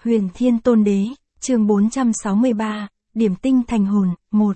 Huyền Thiên Tôn Đế, chương 463, Điểm tinh thành hồn, 1.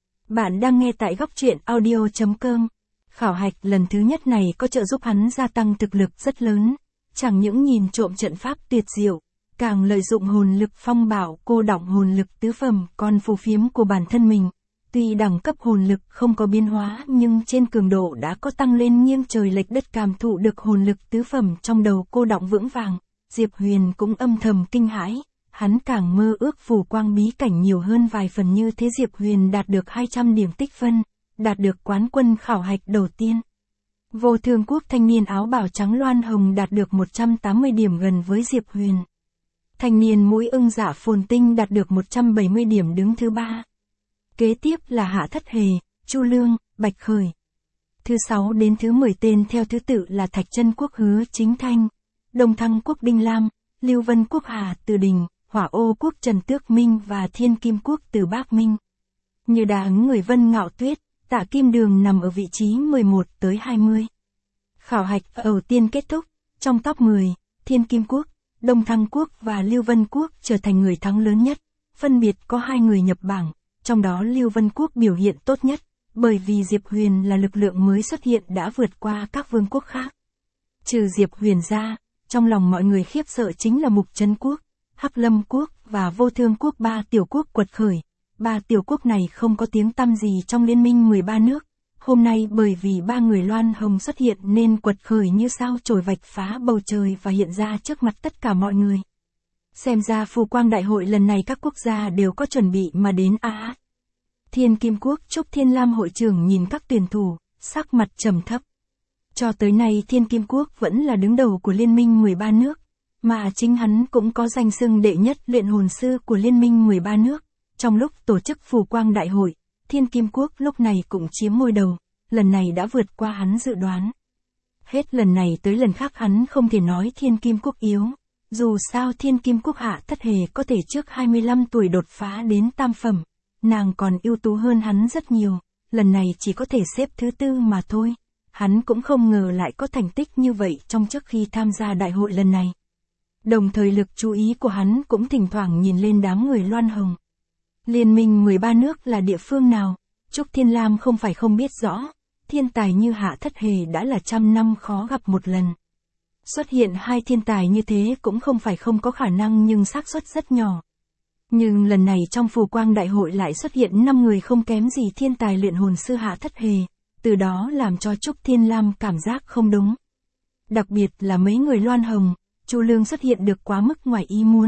Bạn đang nghe tại góc truyện audio.com. Khảo hạch lần thứ nhất này có trợ giúp hắn gia tăng thực lực rất lớn, chẳng những nhìn trộm trận pháp tuyệt diệu, càng lợi dụng hồn lực phong bảo cô đọng hồn lực tứ phẩm còn phù phiếm của bản thân mình. Tuy đẳng cấp hồn lực không có biến hóa nhưng trên cường độ đã có tăng lên nghiêng trời lệch đất, cảm thụ được hồn lực tứ phẩm trong đầu cô đọng vững vàng. Diệp Huyền cũng âm thầm kinh hãi, hắn càng mơ ước phù quang bí cảnh nhiều hơn vài phần, như thế Diệp Huyền đạt được 200 điểm tích phân, đạt được quán quân khảo hạch đầu tiên. Vô Thương Quốc thanh niên áo bào trắng Loan Hồng đạt được 180 điểm, gần với Diệp Huyền. Thanh niên mũi ưng Dạ Phồn Tinh đạt được 170 điểm, đứng thứ 3. Kế tiếp là Hạ Thất Hề, Chu Lương, Bạch Khởi. Thứ 6 đến thứ 10 tên theo thứ tự là Thạch Chân Quốc Hứa Chính Thanh, Đông Thăng Quốc Đinh Lam, Lưu Vân Quốc Hà Từ Đình, Hỏa Ô Quốc Trần Tước Minh và Thiên Kim Quốc Từ Bác Minh. Như đá ứng người Vân Ngạo Tuyết, Tạ Kim Đường nằm ở vị trí 11 tới 20. Khảo hạch đầu tiên kết thúc, trong top 10, Thiên Kim Quốc, Đông Thăng Quốc và Lưu Vân Quốc trở thành người thắng lớn nhất, phân biệt có 2 người nhập bảng, trong đó Lưu Vân Quốc biểu hiện tốt nhất, bởi vì Diệp Huyền là lực lượng mới xuất hiện đã vượt qua các vương quốc khác. Trừ Diệp Huyền ra, trong lòng mọi người khiếp sợ chính là Mục Trấn Quốc, Hắc Lâm Quốc và Vô Thương Quốc, 3 tiểu quốc quật khởi. 3 tiểu quốc này không có tiếng tăm gì trong liên minh 13 nước. Hôm nay bởi vì 3 người Loan Hồng xuất hiện nên quật khởi như sao chổi vạch phá bầu trời và hiện ra trước mặt tất cả mọi người. Xem ra phù quang đại hội lần này các quốc gia đều có chuẩn bị mà đến á. Thiên Kim Quốc Trúc Thiên Lam hội trưởng nhìn các tuyển thủ, sắc mặt trầm thấp. Cho tới nay Thiên Kim Quốc vẫn là đứng đầu của liên minh 13 nước, mà chính hắn cũng có danh xưng đệ nhất luyện hồn sư của liên minh 13 nước. Trong lúc tổ chức phù quang đại hội, Thiên Kim Quốc lúc này cũng chiếm ngôi đầu, lần này đã vượt qua hắn dự đoán. Hết lần này tới lần khác hắn không thể nói Thiên Kim Quốc yếu, dù sao Thiên Kim Quốc Hạ Thất Hề có thể trước 25 tuổi đột phá đến tam phẩm, nàng còn ưu tú hơn hắn rất nhiều, lần này chỉ có thể xếp thứ 4 mà thôi. Hắn cũng không ngờ lại có thành tích như vậy trong trước khi tham gia đại hội lần này. Đồng thời lực chú ý của hắn cũng thỉnh thoảng nhìn lên đám người Loan Hồng. Liên minh 13 nước là địa phương nào? Trúc Thiên Lam không phải không biết rõ, thiên tài như Hạ Thất Hề đã là trăm năm khó gặp một lần. Xuất hiện 2 thiên tài như thế cũng không phải không có khả năng, nhưng xác suất rất nhỏ. Nhưng lần này trong phù quang đại hội lại xuất hiện 5 người không kém gì thiên tài luyện hồn sư Hạ Thất Hề, từ đó làm cho Trúc Thiên Lam cảm giác không đúng. Đặc biệt là mấy người Loan Hồng, Chu Lương xuất hiện được quá mức ngoài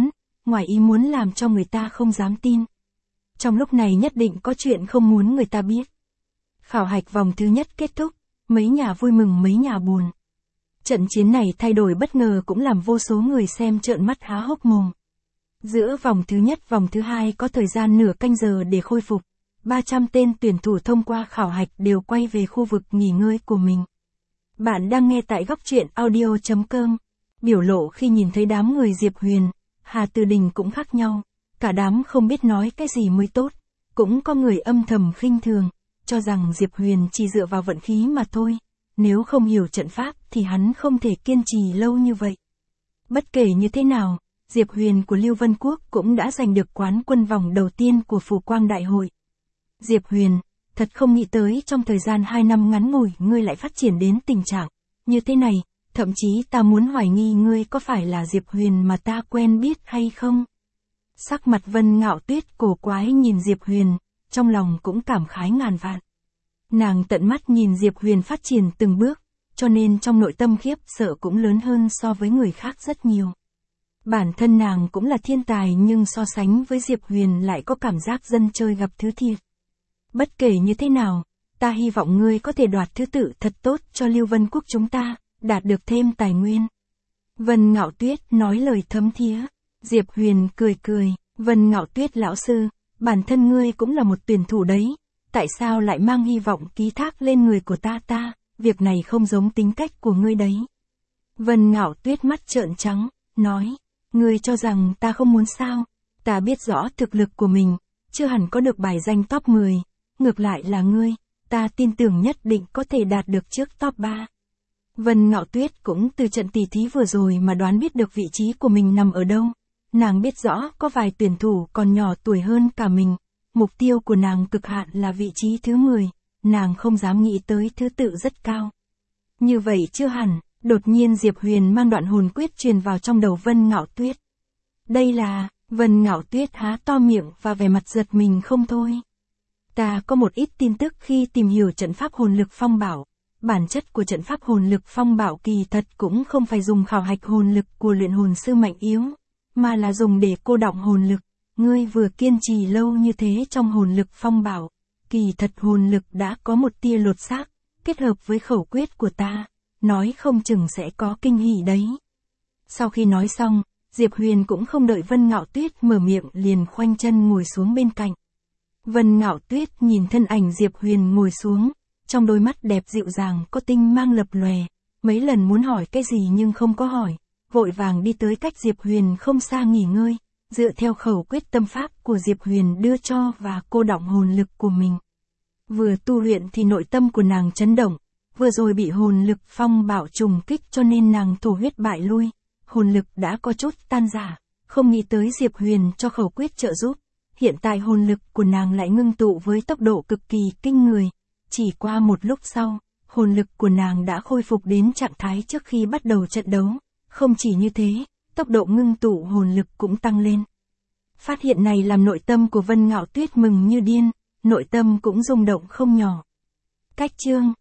ý muốn làm cho người ta không dám tin. Trong lúc này nhất định có chuyện không muốn người ta biết. Khảo hạch vòng thứ nhất kết thúc, mấy nhà vui mừng mấy nhà buồn. Trận chiến này thay đổi bất ngờ cũng làm vô số người xem trợn mắt há hốc mồm. Giữa vòng thứ nhất vòng thứ hai có thời gian nửa canh giờ để khôi phục. 300 tên tuyển thủ thông qua khảo hạch đều quay về khu vực nghỉ ngơi của mình. Bạn đang nghe tại góc truyện audio.com. Biểu lộ khi nhìn thấy đám người Diệp Huyền, Hà Từ Đình cũng khác nhau. Cả đám không biết nói cái gì mới tốt. Cũng có người âm thầm khinh thường, cho rằng Diệp Huyền chỉ dựa vào vận khí mà thôi. Nếu không hiểu trận pháp thì hắn không thể kiên trì lâu như vậy. Bất kể như thế nào, Diệp Huyền của Lưu Vân Quốc cũng đã giành được quán quân vòng đầu tiên của phù quang đại hội. Diệp Huyền, thật không nghĩ tới trong thời gian 2 năm ngắn ngủi ngươi lại phát triển đến tình trạng như thế này, thậm chí ta muốn hoài nghi ngươi có phải là Diệp Huyền mà ta quen biết hay không. Sắc mặt Vân Ngạo Tuyết cổ quái nhìn Diệp Huyền, trong lòng cũng cảm khái ngàn vạn. Nàng tận mắt nhìn Diệp Huyền phát triển từng bước, cho nên trong nội tâm khiếp sợ cũng lớn hơn so với người khác rất nhiều. Bản thân nàng cũng là thiên tài nhưng so sánh với Diệp Huyền lại có cảm giác dân chơi gặp thứ thiệt. Bất kể như thế nào, ta hy vọng ngươi có thể đoạt thứ tự thật tốt cho Lưu Vân Quốc chúng ta, đạt được thêm tài nguyên. Vân Ngạo Tuyết nói lời thấm thía. Diệp Huyền cười cười, Vân Ngạo Tuyết lão sư, bản thân ngươi cũng là một tuyển thủ đấy, tại sao lại mang hy vọng ký thác lên người của ta, việc này không giống tính cách của ngươi đấy. Vân Ngạo Tuyết mắt trợn trắng, nói, ngươi cho rằng ta không muốn sao, ta biết rõ thực lực của mình, chưa hẳn có được bài danh top 10, ngược lại là ngươi, ta tin tưởng nhất định có thể đạt được trước top 3. Vân Ngạo Tuyết cũng từ trận tỷ thí vừa rồi mà đoán biết được vị trí của mình nằm ở đâu. Nàng biết rõ có vài tuyển thủ còn nhỏ tuổi hơn cả mình, mục tiêu của nàng cực hạn là vị trí thứ 10, nàng không dám nghĩ tới thứ tự rất cao. Như vậy chưa hẳn, đột nhiên Diệp Huyền mang đoạn hồn quyết truyền vào trong đầu Vân Ngạo Tuyết. Đây là, Vân Ngạo Tuyết há to miệng và vẻ mặt giật mình không thôi. Ta có một ít tin tức khi tìm hiểu trận pháp hồn lực phong bảo. Bản chất của trận pháp hồn lực phong bảo kỳ thật cũng không phải dùng khảo hạch hồn lực của luyện hồn sư mạnh yếu, mà là dùng để cô đọng hồn lực. Ngươi vừa kiên trì lâu như thế trong hồn lực phong bảo, kỳ thật hồn lực đã có một tia lột xác, kết hợp với khẩu quyết của ta, nói không chừng sẽ có kinh hỉ đấy. Sau khi nói xong, Diệp Huyền cũng không đợi Vân Ngạo Tuyết mở miệng liền khoanh chân ngồi xuống bên cạnh. Vân Ngạo Tuyết nhìn thân ảnh Diệp Huyền ngồi xuống, trong đôi mắt đẹp dịu dàng có tinh mang lập lòe, mấy lần muốn hỏi cái gì nhưng không có hỏi, vội vàng đi tới cách Diệp Huyền không xa nghỉ ngơi, dựa theo khẩu quyết tâm pháp của Diệp Huyền đưa cho và cô đọng hồn lực của mình. Vừa tu luyện thì nội tâm của nàng chấn động, vừa rồi bị hồn lực phong bảo trùng kích cho nên nàng thổ huyết bại lui, hồn lực đã có chút tan rã, không nghĩ tới Diệp Huyền cho khẩu quyết trợ giúp. Hiện tại hồn lực của nàng lại ngưng tụ với tốc độ cực kỳ kinh người. Chỉ qua một lúc sau, hồn lực của nàng đã khôi phục đến trạng thái trước khi bắt đầu trận đấu. Không chỉ như thế, tốc độ ngưng tụ hồn lực cũng tăng lên. Phát hiện này làm nội tâm của Vân Ngạo Tuyết mừng như điên, nội tâm cũng rung động không nhỏ. Cách chương